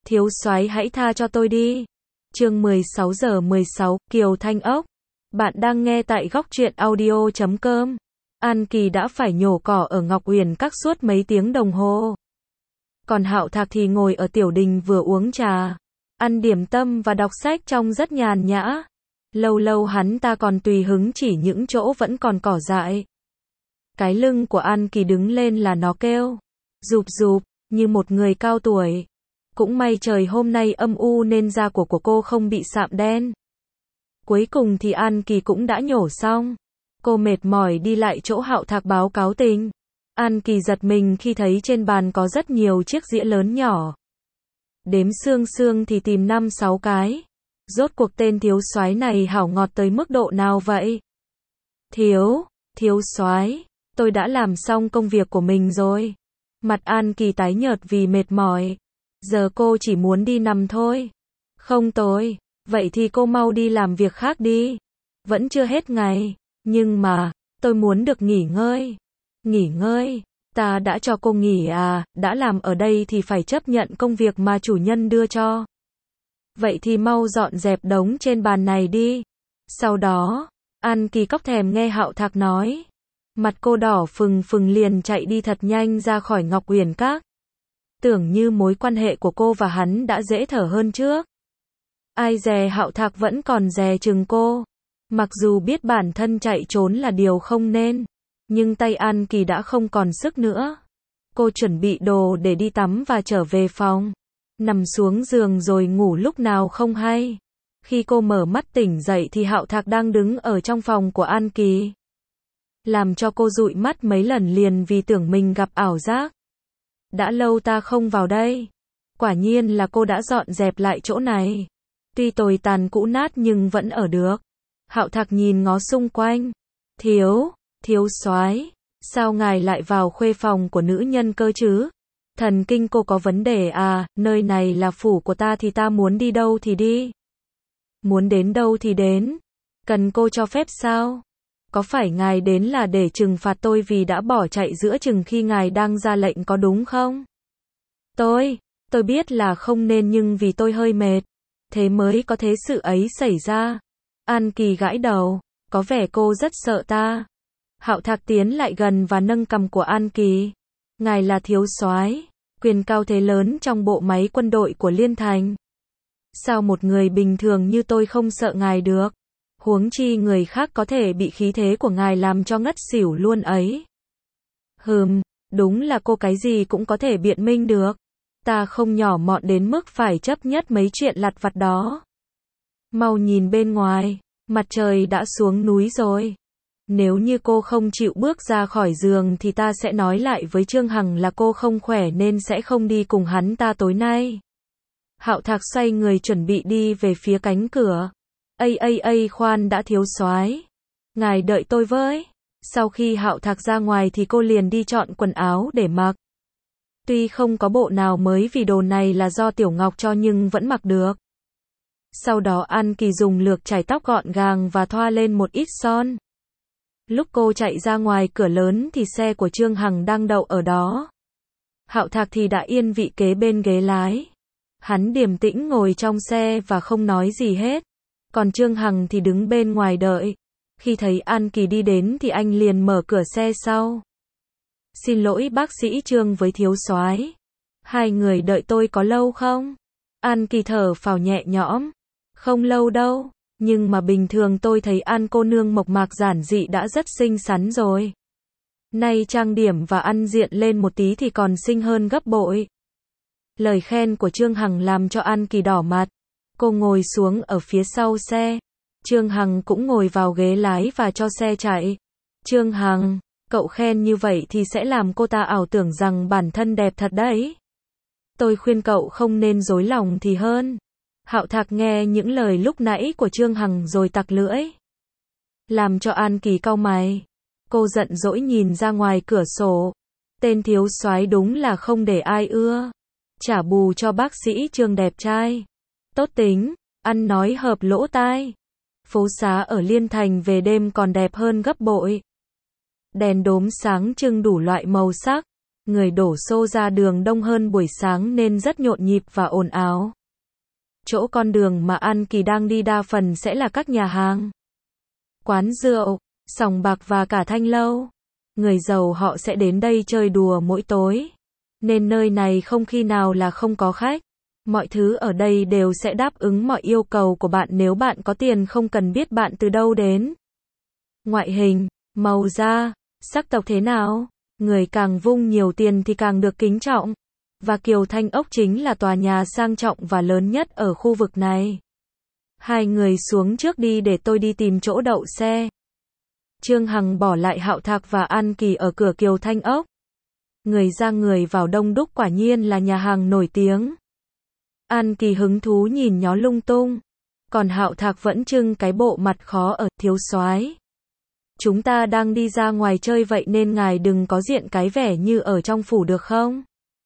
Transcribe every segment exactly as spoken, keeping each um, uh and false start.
thiếu soái hãy tha cho tôi đi. Chương mười sáu giờ mười sáu, Kiều Thanh Ốc. Bạn đang nghe tại góc truyện audio chấm com. An Kỳ đã phải nhổ cỏ ở Ngọc Uyển Các suốt mấy tiếng đồng hồ. Còn Hạo Thạc thì ngồi ở tiểu đình vừa uống trà, ăn điểm tâm và đọc sách trông rất nhàn nhã. Lâu lâu hắn ta còn tùy hứng chỉ những chỗ vẫn còn cỏ dại. Cái lưng của An Kỳ đứng lên là nó kêu rụp rụp, như một người cao tuổi. Cũng may trời hôm nay âm u nên da của của cô không bị sạm đen. Cuối cùng thì An Kỳ cũng đã nhổ xong. Cô mệt mỏi đi lại chỗ Hạo Thạc báo cáo tình. An Kỳ giật mình khi thấy trên bàn có rất nhiều chiếc dĩa lớn nhỏ. Đếm xương xương thì tìm năm sáu cái. Rốt cuộc tên thiếu soái này hảo ngọt tới mức độ nào vậy? Thiếu, thiếu soái, tôi đã làm xong công việc của mình rồi. Mặt An Kỳ tái nhợt vì mệt mỏi. Giờ cô chỉ muốn đi nằm thôi. Không tôi, vậy thì cô mau đi làm việc khác đi. Vẫn chưa hết ngày, nhưng mà, tôi muốn được nghỉ ngơi. Nghỉ ngơi, ta đã cho cô nghỉ à, đã làm ở đây thì phải chấp nhận công việc mà chủ nhân đưa cho. Vậy thì mau dọn dẹp đống trên bàn này đi. Sau đó, An Kỳ cóc thèm nghe Hạo Thạc nói. Mặt cô đỏ phừng phừng liền chạy đi thật nhanh ra khỏi Ngọc Uyển Các. Tưởng như mối quan hệ của cô và hắn đã dễ thở hơn trước. Ai dè Hạo Thạc vẫn còn dè chừng cô. Mặc dù biết bản thân chạy trốn là điều không nên, nhưng tay An Kỳ đã không còn sức nữa. Cô chuẩn bị đồ để đi tắm và trở về phòng. Nằm xuống giường rồi ngủ lúc nào không hay. Khi cô mở mắt tỉnh dậy thì Hạo Thạc đang đứng ở trong phòng của An Kỳ. Làm cho cô dụi mắt mấy lần liền vì tưởng mình gặp ảo giác. Đã lâu ta không vào đây. Quả nhiên là cô đã dọn dẹp lại chỗ này. Tuy tồi tàn cũ nát nhưng vẫn ở được. Hạo Thạc nhìn ngó xung quanh. Thiếu, thiếu soái, sao ngài lại vào khuê phòng của nữ nhân cơ chứ? Thần kinh cô có vấn đề à, nơi này là phủ của ta thì ta muốn đi đâu thì đi. Muốn đến đâu thì đến. Cần cô cho phép sao? Có phải ngài đến là để trừng phạt tôi vì đã bỏ chạy giữa chừng khi ngài đang ra lệnh có đúng không? Tôi, tôi biết là không nên nhưng vì tôi hơi mệt. Thế mới có thế sự ấy xảy ra. An Kỳ gãi đầu, có vẻ cô rất sợ ta. Hạo Thạc tiến lại gần và nâng cằm của An Kỳ. Ngài là thiếu soái, quyền cao thế lớn trong bộ máy quân đội của Liên Thành. Sao một người bình thường như tôi không sợ ngài được? Huống chi người khác có thể bị khí thế của ngài làm cho ngất xỉu luôn ấy. Hừm, đúng là cô cái gì cũng có thể biện minh được. Ta không nhỏ mọn đến mức phải chấp nhất mấy chuyện lặt vặt đó. Mau nhìn bên ngoài, mặt trời đã xuống núi rồi. Nếu như cô không chịu bước ra khỏi giường thì ta sẽ nói lại với Trương Hằng là cô không khỏe nên sẽ không đi cùng hắn ta tối nay. Hạo Thạc xoay người chuẩn bị đi về phía cánh cửa. Ây ây ây khoan đã thiếu soái. Ngài đợi tôi với. Sau khi Hạo Thạc ra ngoài thì cô liền đi chọn quần áo để mặc. Tuy không có bộ nào mới vì đồ này là do Tiểu Ngọc cho nhưng vẫn mặc được. Sau đó An Kỳ dùng lược chải tóc gọn gàng và thoa lên một ít son. Lúc cô chạy ra ngoài cửa lớn thì xe của Trương Hằng đang đậu ở đó. Hạo Thạc thì đã yên vị kế bên ghế lái. Hắn điềm tĩnh ngồi trong xe và không nói gì hết. Còn Trương Hằng thì đứng bên ngoài đợi. Khi thấy An Kỳ đi đến thì anh liền mở cửa xe sau. Xin lỗi bác sĩ Trương với thiếu soái. Hai người đợi tôi có lâu không? An Kỳ thở phào nhẹ nhõm. Không lâu đâu, nhưng mà bình thường tôi thấy An cô nương mộc mạc giản dị đã rất xinh xắn rồi. Nay trang điểm và ăn diện lên một tí thì còn xinh hơn gấp bội. Lời khen của Trương Hằng làm cho An Kỳ đỏ mặt. Cô ngồi xuống ở phía sau xe. Trương Hằng cũng ngồi vào ghế lái và cho xe chạy. Trương Hằng, cậu khen như vậy thì sẽ làm cô ta ảo tưởng rằng bản thân đẹp thật đấy. Tôi khuyên cậu không nên dối lòng thì hơn. Hạo Thạc nghe những lời lúc nãy của Trương Hằng rồi tặc lưỡi. Làm cho An Kỳ cau mày. Cô giận dỗi nhìn ra ngoài cửa sổ. Tên thiếu soái đúng là không để ai ưa. Trả bù cho bác sĩ Trương đẹp trai. Tốt tính, ăn nói hợp lỗ tai. Phố xá ở Liên Thành về đêm còn đẹp hơn gấp bội. Đèn đốm sáng trưng đủ loại màu sắc. Người đổ xô ra đường đông hơn buổi sáng nên rất nhộn nhịp và ồn ào. Chỗ con đường mà An Kỳ đang đi đa phần sẽ là các nhà hàng, quán rượu, sòng bạc và cả thanh lâu. Người giàu họ sẽ đến đây chơi đùa mỗi tối. Nên nơi này không khi nào là không có khách. Mọi thứ ở đây đều sẽ đáp ứng mọi yêu cầu của bạn nếu bạn có tiền, không cần biết bạn từ đâu đến. Ngoại hình, màu da, sắc tộc thế nào, người càng vung nhiều tiền thì càng được kính trọng. Và Kiều Thanh Ốc chính là tòa nhà sang trọng và lớn nhất ở khu vực này. Hai người xuống trước đi để tôi đi tìm chỗ đậu xe. Trương Hằng bỏ lại Hạo Thạc và An Kỳ ở cửa Kiều Thanh Ốc. Người ra người vào đông đúc, quả nhiên là nhà hàng nổi tiếng. An Kỳ hứng thú nhìn nhó lung tung. Còn Hạo Thạc vẫn trưng cái bộ mặt khó ở, thiếu soái. Chúng ta đang đi ra ngoài chơi vậy nên ngài đừng có diện cái vẻ như ở trong phủ được không?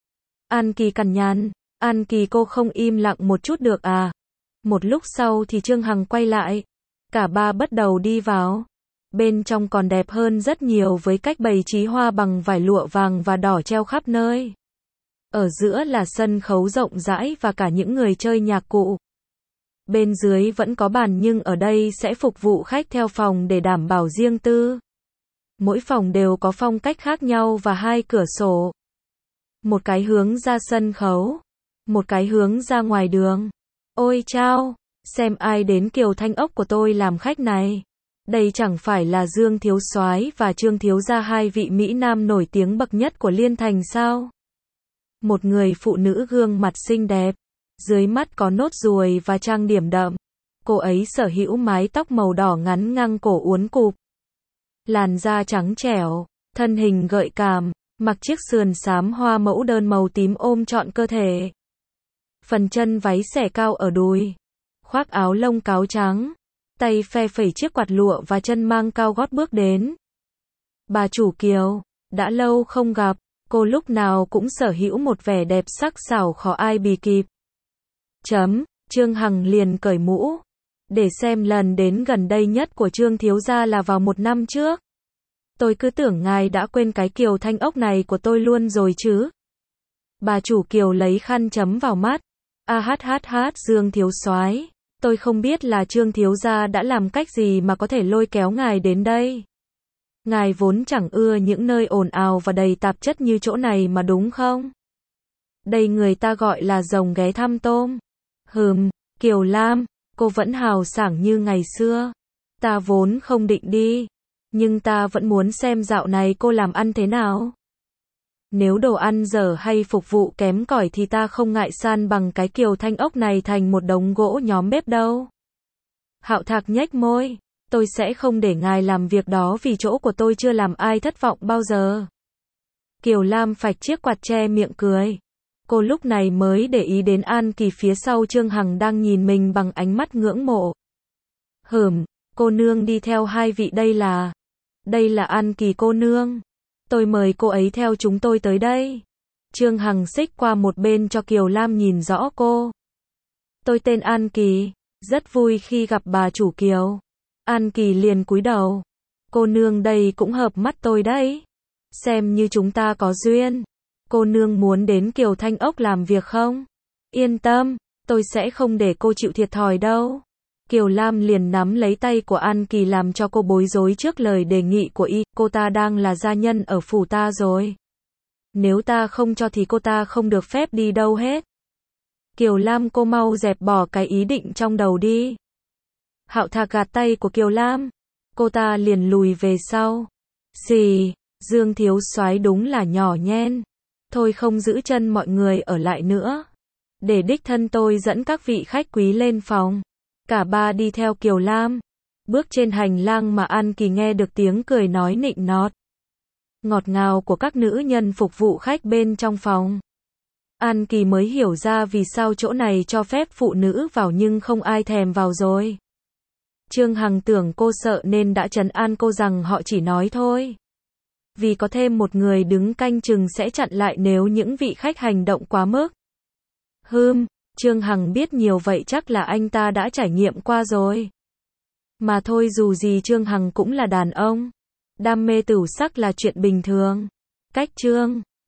An Kỳ cằn nhằn. An Kỳ, cô không im lặng một chút được à? Một lúc sau thì Trương Hằng quay lại. Cả ba bắt đầu đi vào. Bên trong còn đẹp hơn rất nhiều với cách bày trí hoa bằng vải lụa vàng và đỏ treo khắp nơi. Ở giữa là sân khấu rộng rãi và cả những người chơi nhạc cụ. Bên dưới vẫn có bàn nhưng ở đây sẽ phục vụ khách theo phòng để đảm bảo riêng tư. Mỗi phòng đều có phong cách khác nhau và hai cửa sổ. Một cái hướng ra sân khấu, một cái hướng ra ngoài đường. Ôi chao, xem ai đến Kiều Thanh Ốc của tôi làm khách này. Đây chẳng phải là Dương Thiếu Soái và Trương Thiếu Gia, hai vị mỹ nam nổi tiếng bậc nhất của Liên Thành sao? Một người phụ nữ gương mặt xinh đẹp, dưới mắt có nốt ruồi và trang điểm đậm. Cô ấy sở hữu mái tóc màu đỏ ngắn ngang cổ uốn cụp. Làn da trắng trẻo, thân hình gợi cảm, mặc chiếc sườn xám hoa mẫu đơn màu tím ôm trọn cơ thể. Phần chân váy xẻ cao ở đùi, khoác áo lông cáo trắng, tay phe phẩy chiếc quạt lụa và chân mang cao gót bước đến. Bà chủ Kiều, đã lâu không gặp, cô lúc nào cũng sở hữu một vẻ đẹp sắc sảo khó ai bì kịp. Chấm, Trương Hằng liền cởi mũ, để xem lần đến gần đây nhất của Trương Thiếu Gia là vào một năm trước. Tôi cứ tưởng ngài đã quên cái Kiều Thanh Ốc này của tôi luôn rồi chứ. Bà chủ Kiều lấy khăn chấm vào mắt. A hát hát hát Dương Thiếu Soái, tôi không biết là Trương Thiếu Gia đã làm cách gì mà có thể lôi kéo ngài đến đây. Ngài vốn chẳng ưa những nơi ồn ào và đầy tạp chất như chỗ này mà đúng không? Đây người ta gọi là rồng ghé thăm tôm. Hừm, Kiều Lam, cô vẫn hào sảng như ngày xưa. Ta vốn không định đi, nhưng ta vẫn muốn xem dạo này cô làm ăn thế nào. Nếu đồ ăn dở hay phục vụ kém cỏi thì ta không ngại san bằng cái Kiều Thanh Ốc này thành một đống gỗ nhóm bếp đâu. Hạo Thạc nhếch môi. Tôi sẽ không để ngài làm việc đó vì chỗ của tôi chưa làm ai thất vọng bao giờ. Kiều Lam phạch chiếc quạt che miệng cười. Cô lúc này mới để ý đến An Kỳ phía sau Trương Hằng đang nhìn mình bằng ánh mắt ngưỡng mộ. Hửm, cô nương đi theo hai vị đây là... Đây là An Kỳ cô nương. Tôi mời cô ấy theo chúng tôi tới đây. Trương Hằng xích qua một bên cho Kiều Lam nhìn rõ cô. Tôi tên An Kỳ, rất vui khi gặp bà chủ Kiều. An Kỳ liền cúi đầu. Cô nương đây cũng hợp mắt tôi đấy. Xem như chúng ta có duyên. Cô nương muốn đến Kiều Thanh Ốc làm việc không? Yên tâm, tôi sẽ không để cô chịu thiệt thòi đâu. Kiều Lam liền nắm lấy tay của An Kỳ làm cho cô bối rối trước lời đề nghị của y. Cô ta đang là gia nhân ở phủ ta rồi. Nếu ta không cho thì cô ta không được phép đi đâu hết. Kiều Lam, cô mau dẹp bỏ cái ý định trong đầu đi. Hạo Thạc gạt tay của Kiều Lam. Cô ta liền lùi về sau. Xì, Dương Thiếu Soái đúng là nhỏ nhen. Thôi không giữ chân mọi người ở lại nữa. Để đích thân tôi dẫn các vị khách quý lên phòng. Cả ba đi theo Kiều Lam. Bước trên hành lang mà An Kỳ nghe được tiếng cười nói nịnh nọt, ngọt ngào của các nữ nhân phục vụ khách bên trong phòng. An Kỳ mới hiểu ra vì sao chỗ này cho phép phụ nữ vào nhưng không ai thèm vào rồi. Trương Hằng tưởng cô sợ nên đã trấn an cô rằng họ chỉ nói thôi. Vì có thêm một người đứng canh chừng sẽ chặn lại nếu những vị khách hành động quá mức. Hừm, Trương Hằng biết nhiều vậy chắc là anh ta đã trải nghiệm qua rồi. Mà thôi, dù gì Trương Hằng cũng là đàn ông. Đam mê tửu sắc là chuyện bình thường. Cách Trương